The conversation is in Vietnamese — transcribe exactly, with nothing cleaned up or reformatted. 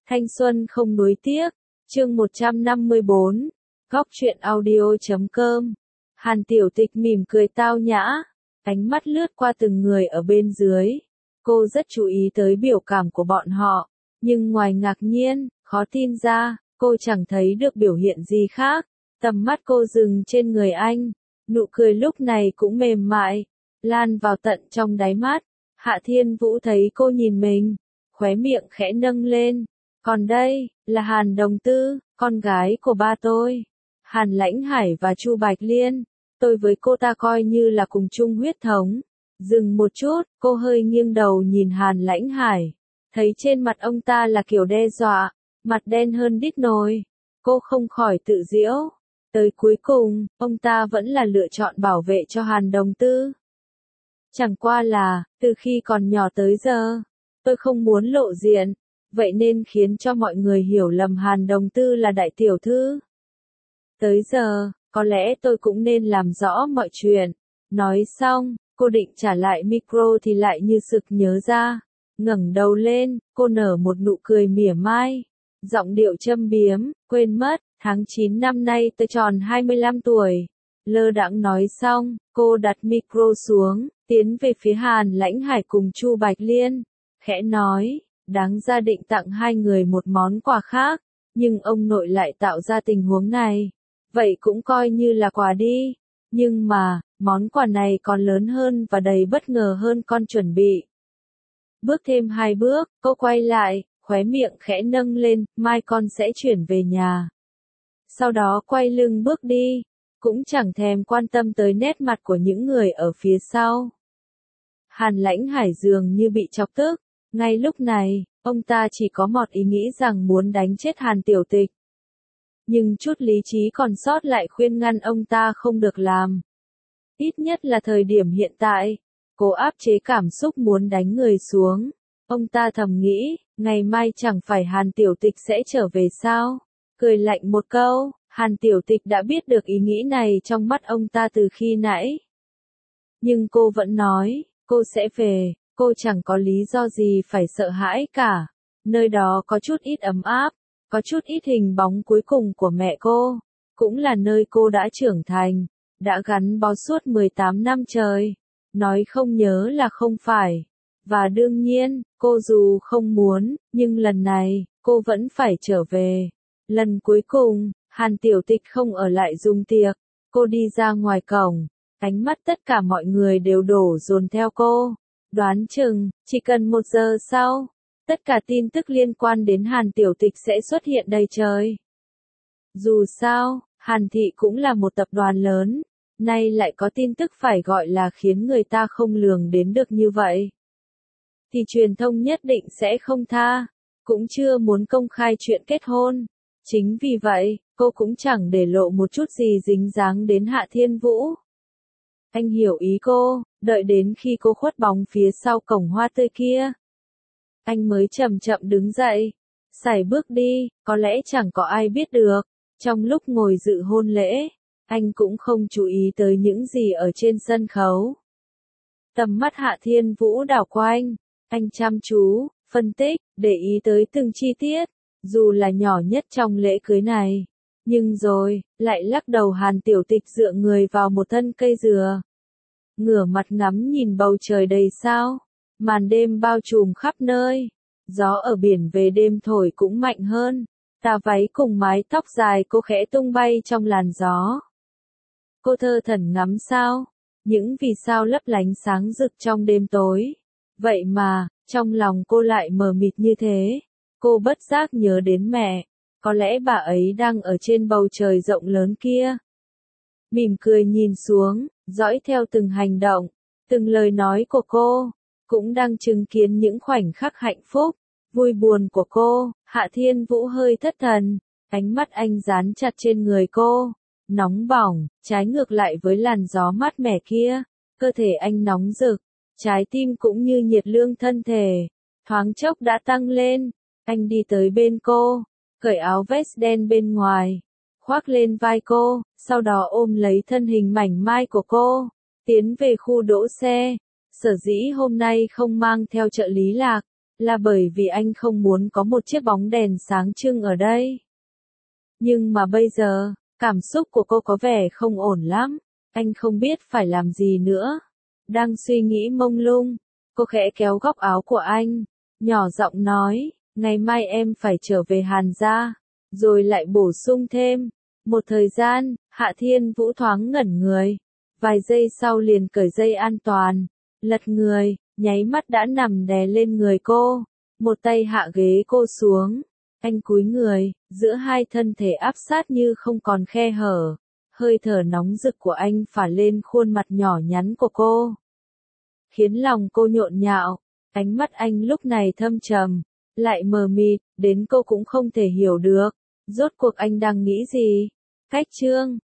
Thanh xuân không nuối tiếc, chương một trăm năm mươi bốn, góc truyện audio chấm com. Hàn Tiểu Tịch mỉm cười tao nhã, ánh mắt lướt qua từng người ở bên dưới. Cô rất chú ý tới biểu cảm của bọn họ, nhưng ngoài ngạc nhiên, khó tin ra, cô chẳng thấy được biểu hiện gì khác. Tầm mắt cô dừng trên người anh, nụ cười lúc này cũng mềm mại, lan vào tận trong đáy mắt. Hạ Thiên Vũ thấy cô nhìn mình, khóe miệng khẽ nâng lên. Còn đây, là Hàn Đồng Tư, con gái của ba tôi. Hàn Lãnh Hải và Chu Bạch Liên, tôi với cô ta coi như là cùng chung huyết thống. Dừng một chút, cô hơi nghiêng đầu nhìn Hàn Lãnh Hải, thấy trên mặt ông ta là kiểu đe dọa, mặt đen hơn đít nồi. Cô không khỏi tự giễu. Tới cuối cùng, ông ta vẫn là lựa chọn bảo vệ cho Hàn Đồng Tư. Chẳng qua là, từ khi còn nhỏ tới giờ, tôi không muốn lộ diện, vậy nên khiến cho mọi người hiểu lầm Hàn Đồng Tư là đại tiểu thư. Tới giờ, có lẽ tôi cũng nên làm rõ mọi chuyện. Nói xong, cô định trả lại micro thì lại như sực nhớ ra. Ngẩng đầu lên, cô nở một nụ cười mỉa mai. Giọng điệu châm biếm, quên mất, tháng chín năm nay tôi tròn hai mươi lăm tuổi. Lơ đãng nói xong, cô đặt micro xuống, tiến về phía Hàn Lãnh Hải cùng Chu Bạch Liên. Khẽ nói, đáng ra định tặng hai người một món quà khác, nhưng ông nội lại tạo ra tình huống này. Vậy cũng coi như là quà đi. Nhưng mà, món quà này còn lớn hơn và đầy bất ngờ hơn con chuẩn bị. Bước thêm hai bước, cô quay lại, khóe miệng khẽ nâng lên, mai con sẽ chuyển về nhà. Sau đó quay lưng bước đi, cũng chẳng thèm quan tâm tới nét mặt của những người ở phía sau. Hàn Lãnh Hải dường như bị chọc tức, ngay lúc này, ông ta chỉ có một ý nghĩ rằng muốn đánh chết Hàn Tiểu Tịch. Nhưng chút lý trí còn sót lại khuyên ngăn ông ta không được làm. Ít nhất là thời điểm hiện tại, cố áp chế cảm xúc muốn đánh người xuống. Ông ta thầm nghĩ, ngày mai chẳng phải Hàn Tiểu Tịch sẽ trở về sao? Cười lạnh một câu, Hàn Tiểu Tịch đã biết được ý nghĩ này trong mắt ông ta từ khi nãy. Nhưng cô vẫn nói, cô sẽ về, cô chẳng có lý do gì phải sợ hãi cả. Nơi đó có chút ít ấm áp, có chút ít hình bóng cuối cùng của mẹ cô, cũng là nơi cô đã trưởng thành, đã gắn bó suốt mười tám năm trời. Nói không nhớ là không phải. Và đương nhiên, cô dù không muốn, nhưng lần này, cô vẫn phải trở về. Lần cuối cùng, Hàn Tiểu Tịch không ở lại dùng tiệc, cô đi ra ngoài cổng, ánh mắt tất cả mọi người đều đổ dồn theo cô. Đoán chừng, chỉ cần một giờ sau, tất cả tin tức liên quan đến Hàn Tiểu Tịch sẽ xuất hiện đầy trời. Dù sao, Hàn Thị cũng là một tập đoàn lớn, nay lại có tin tức phải gọi là khiến người ta không lường đến được như vậy. Thì truyền thông nhất định sẽ không tha, cũng chưa muốn công khai chuyện kết hôn. Chính vì vậy, cô cũng chẳng để lộ một chút gì dính dáng đến Hạ Thiên Vũ. Anh hiểu ý cô, đợi đến khi cô khuất bóng phía sau cổng hoa tươi kia. Anh mới chậm chậm đứng dậy, sải bước đi, có lẽ chẳng có ai biết được. Trong lúc ngồi dự hôn lễ, anh cũng không chú ý tới những gì ở trên sân khấu. Tầm mắt Hạ Thiên Vũ đảo quanh, anh chăm chú, phân tích, để ý tới từng chi tiết, dù là nhỏ nhất trong lễ cưới này. Nhưng rồi, lại lắc đầu. Hàn Tiểu Tịch dựa người vào một thân cây dừa, ngửa mặt ngắm nhìn bầu trời đầy sao. Màn đêm bao trùm khắp nơi, gió ở biển về đêm thổi cũng mạnh hơn. Tà váy cùng mái tóc dài cô khẽ tung bay trong làn gió. Cô thơ thẩn ngắm sao, những vì sao lấp lánh sáng rực trong đêm tối. Vậy mà, trong lòng cô lại mờ mịt như thế. Cô bất giác nhớ đến mẹ, có lẽ bà ấy đang ở trên bầu trời rộng lớn kia. Mỉm cười nhìn xuống, dõi theo từng hành động, từng lời nói của cô, cũng đang chứng kiến những khoảnh khắc hạnh phúc, vui buồn của cô. Hạ Thiên Vũ hơi thất thần, ánh mắt anh dán chặt trên người cô, nóng bỏng, trái ngược lại với làn gió mát mẻ kia. Cơ thể anh nóng rực, trái tim cũng như nhiệt lương thân thể, thoáng chốc đã tăng lên. Anh đi tới bên cô, cởi áo vest đen bên ngoài, khoác lên vai cô, sau đó ôm lấy thân hình mảnh mai của cô, tiến về khu đỗ xe. Sở dĩ hôm nay không mang theo trợ lý Lạc, là bởi vì anh không muốn có một chiếc bóng đèn sáng trưng ở đây. Nhưng mà bây giờ, cảm xúc của cô có vẻ không ổn lắm, anh không biết phải làm gì nữa. Đang suy nghĩ mông lung, cô khẽ kéo góc áo của anh, nhỏ giọng nói, ngày mai em phải trở về Hàn gia, rồi lại bổ sung thêm. Một thời gian, Hạ Thiên Vũ thoáng ngẩn người, vài giây sau liền cởi dây an toàn, lật người, nháy mắt đã nằm đè lên người cô, một tay hạ ghế cô xuống, anh cúi người, giữa hai thân thể áp sát như không còn khe hở, hơi thở nóng rực của anh phả lên khuôn mặt nhỏ nhắn của cô, khiến lòng cô nhộn nhạo, ánh mắt anh lúc này thâm trầm, lại mờ mịt, đến cô cũng không thể hiểu được, rốt cuộc anh đang nghĩ gì. Cách chương